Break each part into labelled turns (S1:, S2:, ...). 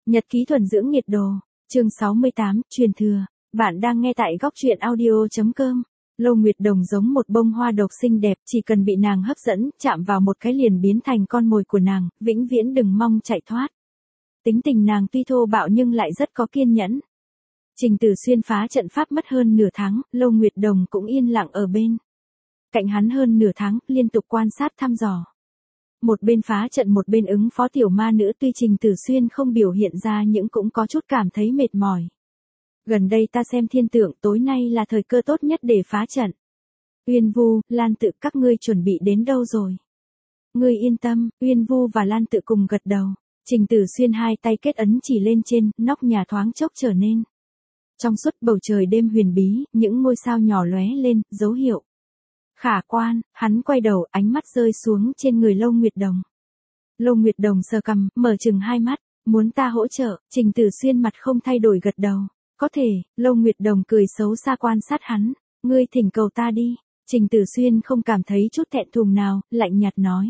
S1: Nhật ký thuần dưỡng nhiệt độ, chương 68, truyền thừa, bạn đang nghe tại góc truyện audio.com. Lâu Nguyệt Đồng giống một bông hoa độc xinh đẹp, chỉ cần bị nàng hấp dẫn, chạm vào một cái liền biến thành con mồi của nàng, vĩnh viễn đừng mong chạy thoát. Tính tình nàng tuy thô bạo nhưng lại rất có kiên nhẫn. Trình Tử Xuyên phá trận pháp mất hơn nửa tháng, Lâu Nguyệt Đồng cũng yên lặng ở bên cạnh hắn hơn nửa tháng, liên tục quan sát thăm dò. Một bên phá trận một bên ứng phó tiểu ma nữ, tuy Trình Tử Xuyên không biểu hiện ra nhưng cũng có chút cảm thấy mệt mỏi. Gần đây ta xem thiên tượng, tối nay là thời cơ tốt nhất để phá trận. Uyên Vu, Lan Tự, các ngươi chuẩn bị đến đâu rồi? Ngươi yên tâm, Uyên Vu và Lan Tự cùng gật đầu. Trình Tử Xuyên hai tay kết ấn chỉ lên trên, nóc nhà thoáng chốc trở nên trong suốt, bầu trời đêm huyền bí, những ngôi sao nhỏ lóe lên, dấu hiệu khả quan. Hắn quay đầu, ánh mắt rơi xuống trên người Lâu Nguyệt Đồng. Lâu Nguyệt Đồng sờ cằm, mở trừng hai mắt, muốn ta hỗ trợ? Trình Tử Xuyên mặt không thay đổi gật đầu. Có thể. Lâu Nguyệt Đồng cười xấu xa quan sát hắn, ngươi thỉnh cầu ta đi. Trình Tử Xuyên không cảm thấy chút thẹn thùng nào, lạnh nhạt nói.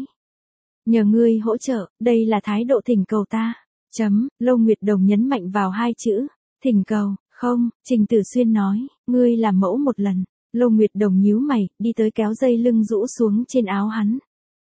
S1: Nhờ ngươi hỗ trợ, đây là thái độ thỉnh cầu ta. Lâu Nguyệt Đồng nhấn mạnh vào hai chữ, thỉnh cầu. Không, Trình Tử Xuyên nói, ngươi làm mẫu một lần. Lâu Nguyệt Đồng nhíu mày, đi tới kéo dây lưng rũ xuống trên áo hắn.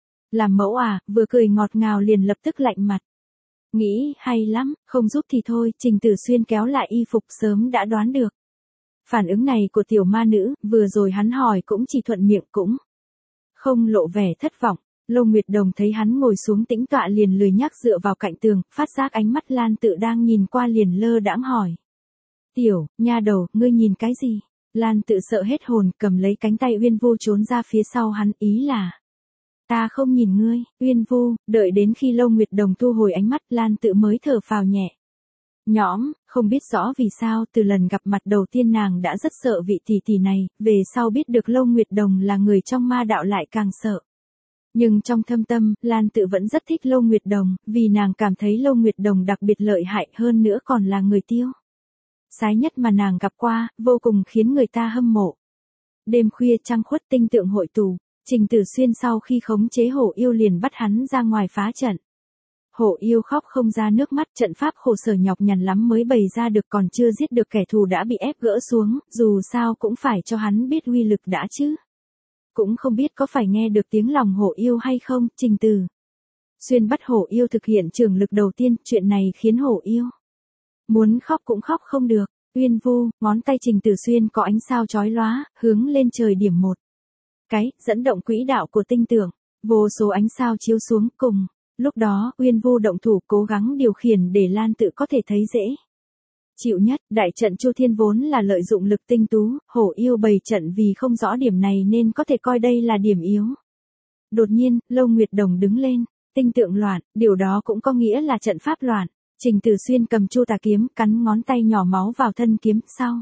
S1: Làm mẫu à? Vừa cười ngọt ngào liền lập tức lạnh mặt. Nghĩ hay lắm, không giúp thì thôi. Trình Tử Xuyên kéo lại y phục, sớm đã đoán được phản ứng này của tiểu ma nữ, vừa rồi hắn hỏi cũng chỉ thuận miệng, cũng không lộ vẻ thất vọng. Lâu Nguyệt Đồng thấy hắn ngồi xuống tĩnh tọa liền lười nhác dựa vào cạnh tường, phát giác ánh mắt Lan Tự đang nhìn qua liền lơ đãng hỏi. Tiểu, nha đầu, ngươi nhìn cái gì? Lan Tự sợ hết hồn, cầm lấy cánh tay Uyên Vu trốn ra phía sau hắn, ý là ta không nhìn ngươi. Uyên Vu, đợi đến khi Lâu Nguyệt Đồng thu hồi ánh mắt, Lan Tự mới thở phào nhẹ nhõm. Không biết rõ vì sao, từ lần gặp mặt đầu tiên nàng đã rất sợ vị tỷ tỷ này, về sau biết được Lâu Nguyệt Đồng là người trong ma đạo lại càng sợ. Nhưng trong thâm tâm, Lan Tự vẫn rất thích Lâu Nguyệt Đồng, vì nàng cảm thấy Lâu Nguyệt Đồng đặc biệt lợi hại, hơn nữa còn là người tiêu sái nhất mà nàng gặp qua, vô cùng khiến người ta hâm mộ. Đêm khuya trăng khuất, tinh tượng hội tụ, Trình Tử Xuyên sau khi khống chế hổ yêu liền bắt hắn ra ngoài phá trận. Hổ yêu khóc không ra nước mắt, trận pháp khổ sở nhọc nhằn lắm mới bày ra được, còn chưa giết được kẻ thù đã bị ép gỡ xuống, dù sao cũng phải cho hắn biết uy lực đã chứ. Cũng không biết có phải nghe được tiếng lòng hổ yêu hay không. Trình Tử Xuyên bắt hổ yêu thực hiện trường lực đầu tiên, chuyện này khiến hổ yêu muốn khóc cũng khóc không được. Uyên Vu, ngón tay Trình Tử Xuyên có ánh sao chói lóa, hướng lên trời điểm một cái, dẫn động quỹ đạo của tinh tượng. Vô số ánh sao chiếu xuống, cùng lúc đó, Uyên Vu động thủ cố gắng điều khiển để Lan Tự có thể thấy dễ chịu nhất. Đại trận Chu Thiên vốn là lợi dụng lực tinh tú, hổ yêu bày trận vì không rõ điểm này nên có thể coi đây là điểm yếu. Đột nhiên, Lâu Nguyệt Đồng đứng lên, tinh tượng loạn, điều đó cũng có nghĩa là trận pháp loạn. Trình Tử Xuyên cầm Chu Tà kiếm, cắn ngón tay nhỏ máu vào thân kiếm, sau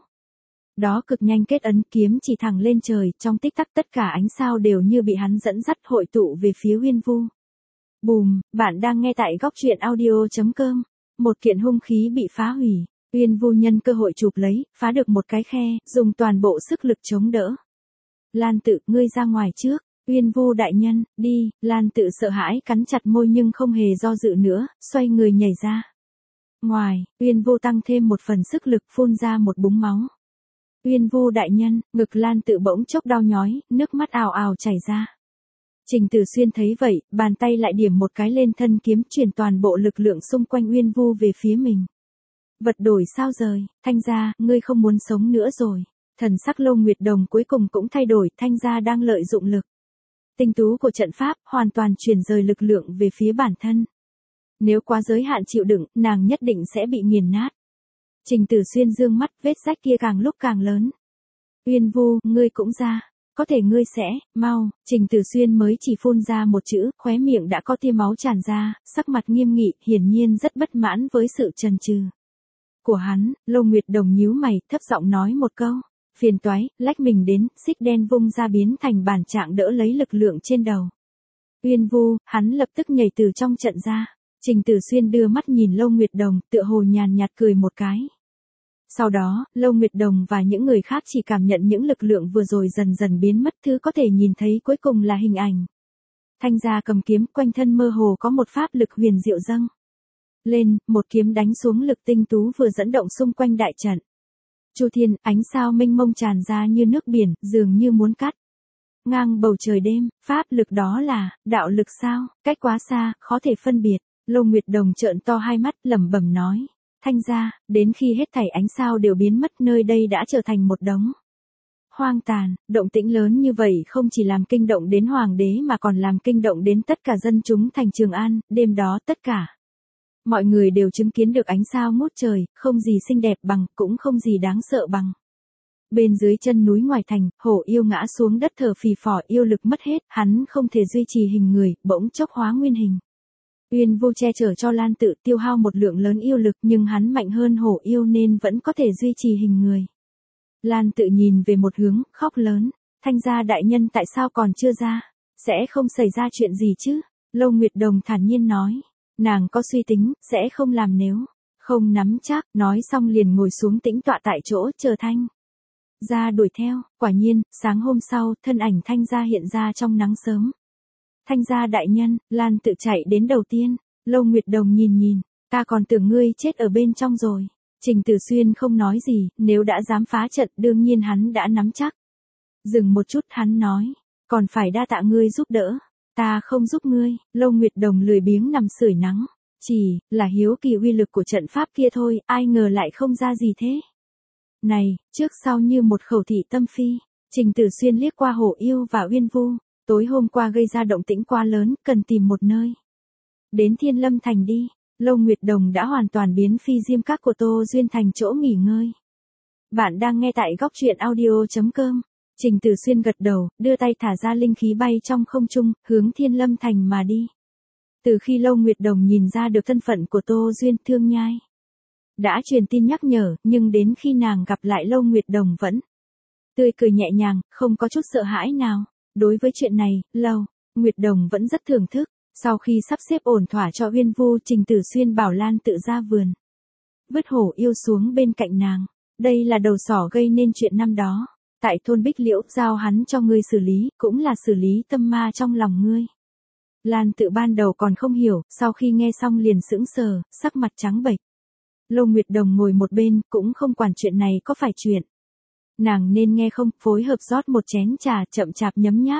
S1: đó cực nhanh kết ấn, kiếm chỉ thẳng lên trời, trong tích tắc tất cả ánh sao đều như bị hắn dẫn dắt hội tụ về phía Uyên Vu. Bùm, bạn đang nghe tại góc truyện audio.com. Một kiện hung khí bị phá hủy, Uyên Vu nhân cơ hội chụp lấy, phá được một cái khe, dùng toàn bộ sức lực chống đỡ. Lan Tự, ngươi ra ngoài trước. Uyên Vu đại nhân, đi. Lan Tự sợ hãi cắn chặt môi nhưng không hề do dự nữa, xoay người nhảy ra ngoài. Uyên Vu tăng thêm một phần sức lực, phun ra một búng máu. Uyên Vu đại nhân, ngực Lan Tự bỗng chốc đau nhói, nước mắt ào ào chảy ra. Trình Tử Xuyên thấy vậy, bàn tay lại điểm một cái lên thân kiếm, chuyển toàn bộ lực lượng xung quanh Uyên Vu về phía mình. Vật đổi sao rời, Thanh gia, ngươi không muốn sống nữa rồi. Thần sắc Lâu Nguyệt Đồng cuối cùng cũng thay đổi, Thanh gia đang lợi dụng lực tinh tú của trận pháp, hoàn toàn chuyển rời lực lượng về phía bản thân. Nếu quá giới hạn chịu đựng, nàng nhất định sẽ bị nghiền nát. Trình Tử Xuyên dương mắt, vết rách kia càng lúc càng lớn. Uyên Vu, ngươi cũng ra. Có thể ngươi sẽ, mau. Trình Tử Xuyên mới chỉ phun ra một chữ, khóe miệng đã có tia máu tràn ra, sắc mặt nghiêm nghị, hiển nhiên rất bất mãn với sự chần chừ của hắn. Lâu Nguyệt Đồng nhíu mày, thấp giọng nói một câu. Phiền toái, lách mình đến, xích đen vung ra biến thành bản trạng đỡ lấy lực lượng trên đầu Uyên Vu, hắn lập tức nhảy từ trong trận ra. Trình Tử Xuyên đưa mắt nhìn Lâu Nguyệt Đồng, tựa hồ nhàn nhạt cười một cái. Sau đó, Lâu Nguyệt Đồng và những người khác chỉ cảm nhận những lực lượng vừa rồi dần dần biến mất, thứ có thể nhìn thấy cuối cùng là hình ảnh Thanh gia cầm kiếm, quanh thân mơ hồ có một pháp lực huyền diệu dâng Lên, một kiếm đánh xuống lực tinh tú vừa dẫn động xung quanh đại trận. Chu thiên, ánh sao mênh mông tràn ra như nước biển, dường như muốn cắt ngang bầu trời đêm, pháp lực đó là đạo lực sao? Cách quá xa, khó thể phân biệt. Lô Nguyệt Đồng trợn to hai mắt, lẩm bẩm nói: Thanh gia, đến khi hết thảy ánh sao đều biến mất, nơi đây đã trở thành một đống hoang tàn. Động tĩnh lớn như vậy không chỉ làm kinh động đến hoàng đế mà còn làm kinh động đến tất cả dân chúng thành Trường An. Đêm đó tất cả mọi người đều chứng kiến được ánh sao ngút trời, không gì xinh đẹp bằng, cũng không gì đáng sợ bằng. Bên dưới chân núi ngoài thành, hổ yêu ngã xuống đất thở phì phò, yêu lực mất hết, hắn không thể duy trì hình người, bỗng chốc hóa nguyên hình. Uyên Vô che chở cho Lan Tự, tiêu hao một lượng lớn yêu lực, nhưng hắn mạnh hơn hổ yêu nên vẫn có thể duy trì hình người. Lan Tự nhìn về một hướng, khóc lớn: Thanh gia đại nhân tại sao còn chưa ra? Sẽ không xảy ra chuyện gì chứ? Lâu Nguyệt Đồng thản nhiên nói. Nàng có suy tính, sẽ không làm nếu không nắm chắc. Nói xong liền ngồi xuống tĩnh tọa tại chỗ, chờ Thanh gia đuổi theo. Quả nhiên, sáng hôm sau, thân ảnh Thanh gia hiện ra trong nắng sớm. Thanh gia đại nhân, Lan Tự chạy đến đầu tiên. Lâu Nguyệt Đồng nhìn, ta còn tưởng ngươi chết ở bên trong rồi. Trình Tử Xuyên không nói gì, nếu đã dám phá trận đương nhiên hắn đã nắm chắc. Dừng một chút hắn nói, còn phải đa tạ ngươi giúp đỡ. Ta không giúp ngươi. Lâu Nguyệt Đồng lười biếng nằm sưởi nắng. Chỉ là hiếu kỳ uy lực của trận pháp kia thôi, ai ngờ lại không ra gì thế. Này, trước sau như một khẩu thị tâm phi. Trình Tử Xuyên liếc qua hổ yêu và Uyên Vu. Tối hôm qua gây ra động tĩnh quá lớn, cần tìm một nơi. Đến Thiên Lâm Thành đi. Lâu Nguyệt Đồng đã hoàn toàn biến phi diêm các của Tô Duyên thành chỗ nghỉ ngơi. Bạn đang nghe tại góc truyện audio.com. Trình Tử Xuyên gật đầu, đưa tay thả ra linh khí bay trong không trung, hướng Thiên Lâm Thành mà đi. Từ khi Lâu Nguyệt Đồng nhìn ra được thân phận của Tô Duyên, Thương Nhai đã truyền tin nhắc nhở, nhưng đến khi nàng gặp lại Lâu Nguyệt Đồng vẫn tươi cười nhẹ nhàng, không có chút sợ hãi nào. Đối với chuyện này, Lâu Nguyệt Đồng vẫn rất thưởng thức. Sau khi sắp xếp ổn thỏa cho Uyên Vu, Trình Tử Xuyên bảo Lan Tự ra vườn, vứt hổ yêu xuống bên cạnh nàng. Đây là đầu sỏ gây nên chuyện năm đó. Tại thôn Bích Liễu, giao hắn cho ngươi xử lý, cũng là xử lý tâm ma trong lòng ngươi. Lan Tự ban đầu còn không hiểu, sau khi nghe xong liền sững sờ, sắc mặt trắng bệch. Lâu Nguyệt Đồng ngồi một bên, cũng không quản chuyện này có phải chuyện nàng nên nghe không, phối hợp rót một chén trà, chậm chạp nhấm nháp.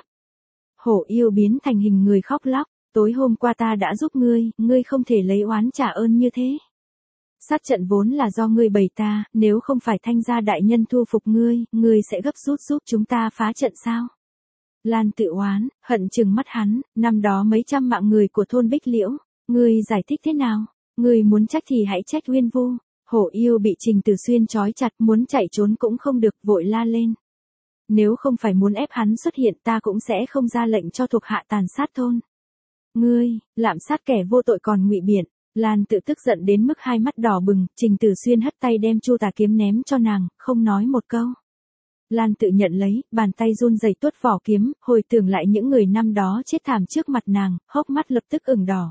S1: Hổ yêu biến thành hình người khóc lóc. Tối hôm qua ta đã giúp ngươi không thể lấy oán trả ơn như thế. Sát trận vốn là do ngươi bày ta, nếu không phải Thanh gia đại nhân thu phục ngươi sẽ gấp rút giúp chúng ta phá trận sao? Lan Tự oán, hận chừng mắt hắn, năm đó mấy trăm mạng người của thôn Bích Liễu, ngươi giải thích thế nào? Ngươi muốn trách thì hãy trách Uyên Vu. Hổ yêu bị Trình Tử Xuyên trói chặt, muốn chạy trốn cũng không được, vội la lên. Nếu không phải muốn ép hắn xuất hiện, ta cũng sẽ không ra lệnh cho thuộc hạ tàn sát thôn. Ngươi, lạm sát kẻ vô tội còn ngụy biện. Lan Tự tức giận đến mức hai mắt đỏ bừng, Trình Tử Xuyên hất tay đem Chu Tà kiếm ném cho nàng, không nói một câu. Lan Tự nhận lấy, bàn tay run rẩy tuốt vỏ kiếm, hồi tưởng lại những người năm đó chết thảm trước mặt nàng, hốc mắt lập tức ửng đỏ.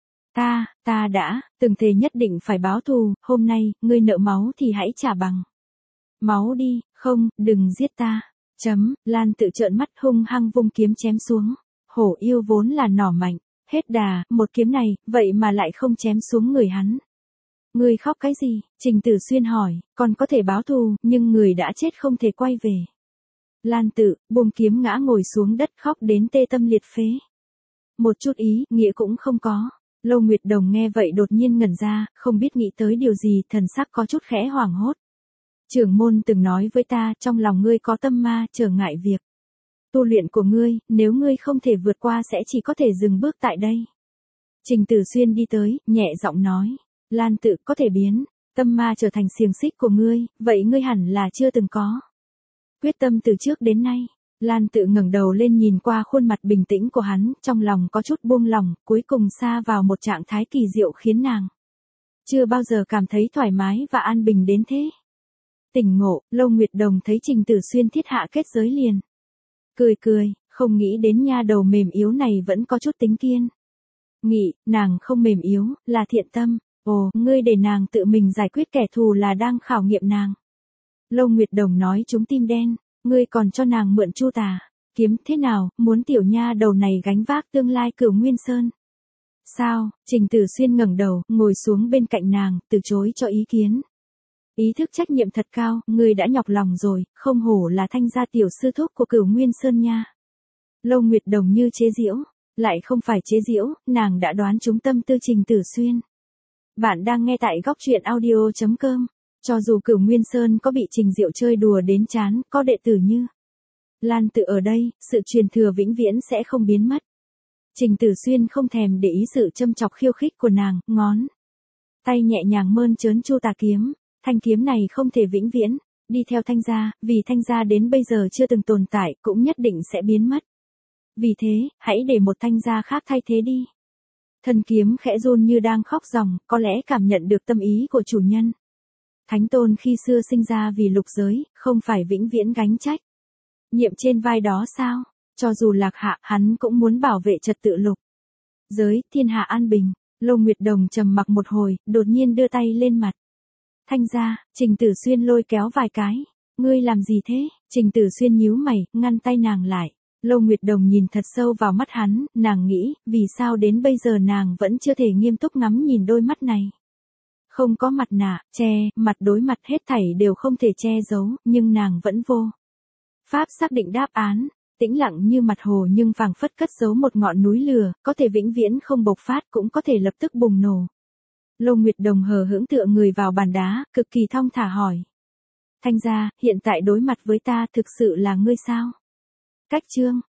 S1: Ta đã từng thề nhất định phải báo thù, hôm nay, ngươi nợ máu thì hãy trả bằng máu đi, không, đừng giết ta. Lan Tự trợn mắt hung hăng vung kiếm chém xuống. Hổ yêu vốn là nỏ mạnh, hết đà, một kiếm này, vậy mà lại không chém xuống người hắn. Ngươi khóc cái gì? Trình Tử Xuyên hỏi, còn có thể báo thù, nhưng người đã chết không thể quay về. Lan Tự, buông kiếm ngã ngồi xuống đất khóc đến tê tâm liệt phế. Một chút ý, nghĩa cũng không có. Lâu Nguyệt Đồng nghe vậy đột nhiên ngẩn ra, không biết nghĩ tới điều gì, thần sắc có chút khẽ hoảng hốt. Trưởng môn từng nói với ta, trong lòng ngươi có tâm ma, trở ngại việc tu luyện của ngươi, nếu ngươi không thể vượt qua sẽ chỉ có thể dừng bước tại đây. Trình Tử Xuyên đi tới, nhẹ giọng nói, Lan Tự có thể biến tâm ma trở thành xiềng xích của ngươi, vậy ngươi hẳn là chưa từng có quyết tâm từ trước đến nay. Lan Tự ngẩng đầu lên nhìn qua khuôn mặt bình tĩnh của hắn, trong lòng có chút buông lỏng, cuối cùng sa vào một trạng thái kỳ diệu khiến nàng chưa bao giờ cảm thấy thoải mái và an bình đến thế. Tỉnh ngộ, Lâu Nguyệt Đồng thấy Trình Tử Xuyên thiết hạ kết giới liền cười, không nghĩ đến nha đầu mềm yếu này vẫn có chút tính kiên nghị, nàng không mềm yếu, là thiện tâm. Ồ, ngươi để nàng tự mình giải quyết kẻ thù là đang khảo nghiệm nàng. Lâu Nguyệt Đồng nói trúng tim đen, ngươi còn cho nàng mượn Chu Tà kiếm, thế nào, muốn tiểu nha đầu này gánh vác tương lai Cửu Nguyên Sơn Sao? Trình Tử Xuyên ngẩng đầu, ngồi xuống bên cạnh nàng, từ chối cho ý kiến. Ý thức trách nhiệm thật cao, ngươi đã nhọc lòng rồi, không hổ là Thanh gia tiểu sư thúc của Cửu Nguyên Sơn nha. Lâu Nguyệt Đồng như chế giễu, lại không phải chế giễu, nàng đã đoán trúng tâm tư Trình Tử Xuyên. Bạn đang nghe tại góc truyện audio.com. Cho dù Cửu Nguyên Sơn có bị Trình Diệu chơi đùa đến chán, có đệ tử như Lan Tự ở đây, sự truyền thừa vĩnh viễn sẽ không biến mất. Trình Tử Xuyên không thèm để ý sự châm chọc khiêu khích của nàng, ngón tay nhẹ nhàng mơn trớn chu tà kiếm, thanh kiếm này không thể vĩnh viễn đi theo Thanh gia, vì Thanh gia đến bây giờ chưa từng tồn tại, cũng nhất định sẽ biến mất. Vì thế, hãy để một Thanh gia khác thay thế đi. Thân kiếm khẽ run như đang khóc ròng, có lẽ cảm nhận được tâm ý của chủ nhân. Thánh tôn khi xưa sinh ra vì lục giới, không phải vĩnh viễn gánh trách nhiệm trên vai đó sao? Cho dù lạc hạ, hắn cũng muốn bảo vệ trật tự lục giới, thiên hạ an bình. Lô Nguyệt Đồng trầm mặc một hồi, đột nhiên đưa tay lên mặt. Thanh gia, Trình Tử Xuyên lôi kéo vài cái. Ngươi làm gì thế? Trình Tử Xuyên nhíu mày, ngăn tay nàng lại. Lô Nguyệt Đồng nhìn thật sâu vào mắt hắn, nàng nghĩ, vì sao đến bây giờ nàng vẫn chưa thể nghiêm túc ngắm nhìn đôi mắt này. Không có mặt nạ, che, mặt đối mặt hết thảy đều không thể che giấu, nhưng nàng vẫn vô pháp xác định đáp án. Tĩnh lặng như mặt hồ nhưng phảng phất cất giấu một ngọn núi lửa, có thể vĩnh viễn không bộc phát cũng có thể lập tức bùng nổ. Lô Nguyệt Đồng hờ hững tựa người vào bàn đá, cực kỳ thong thả hỏi. Thanh gia, hiện tại đối mặt với ta thực sự là ngươi sao? Cách chương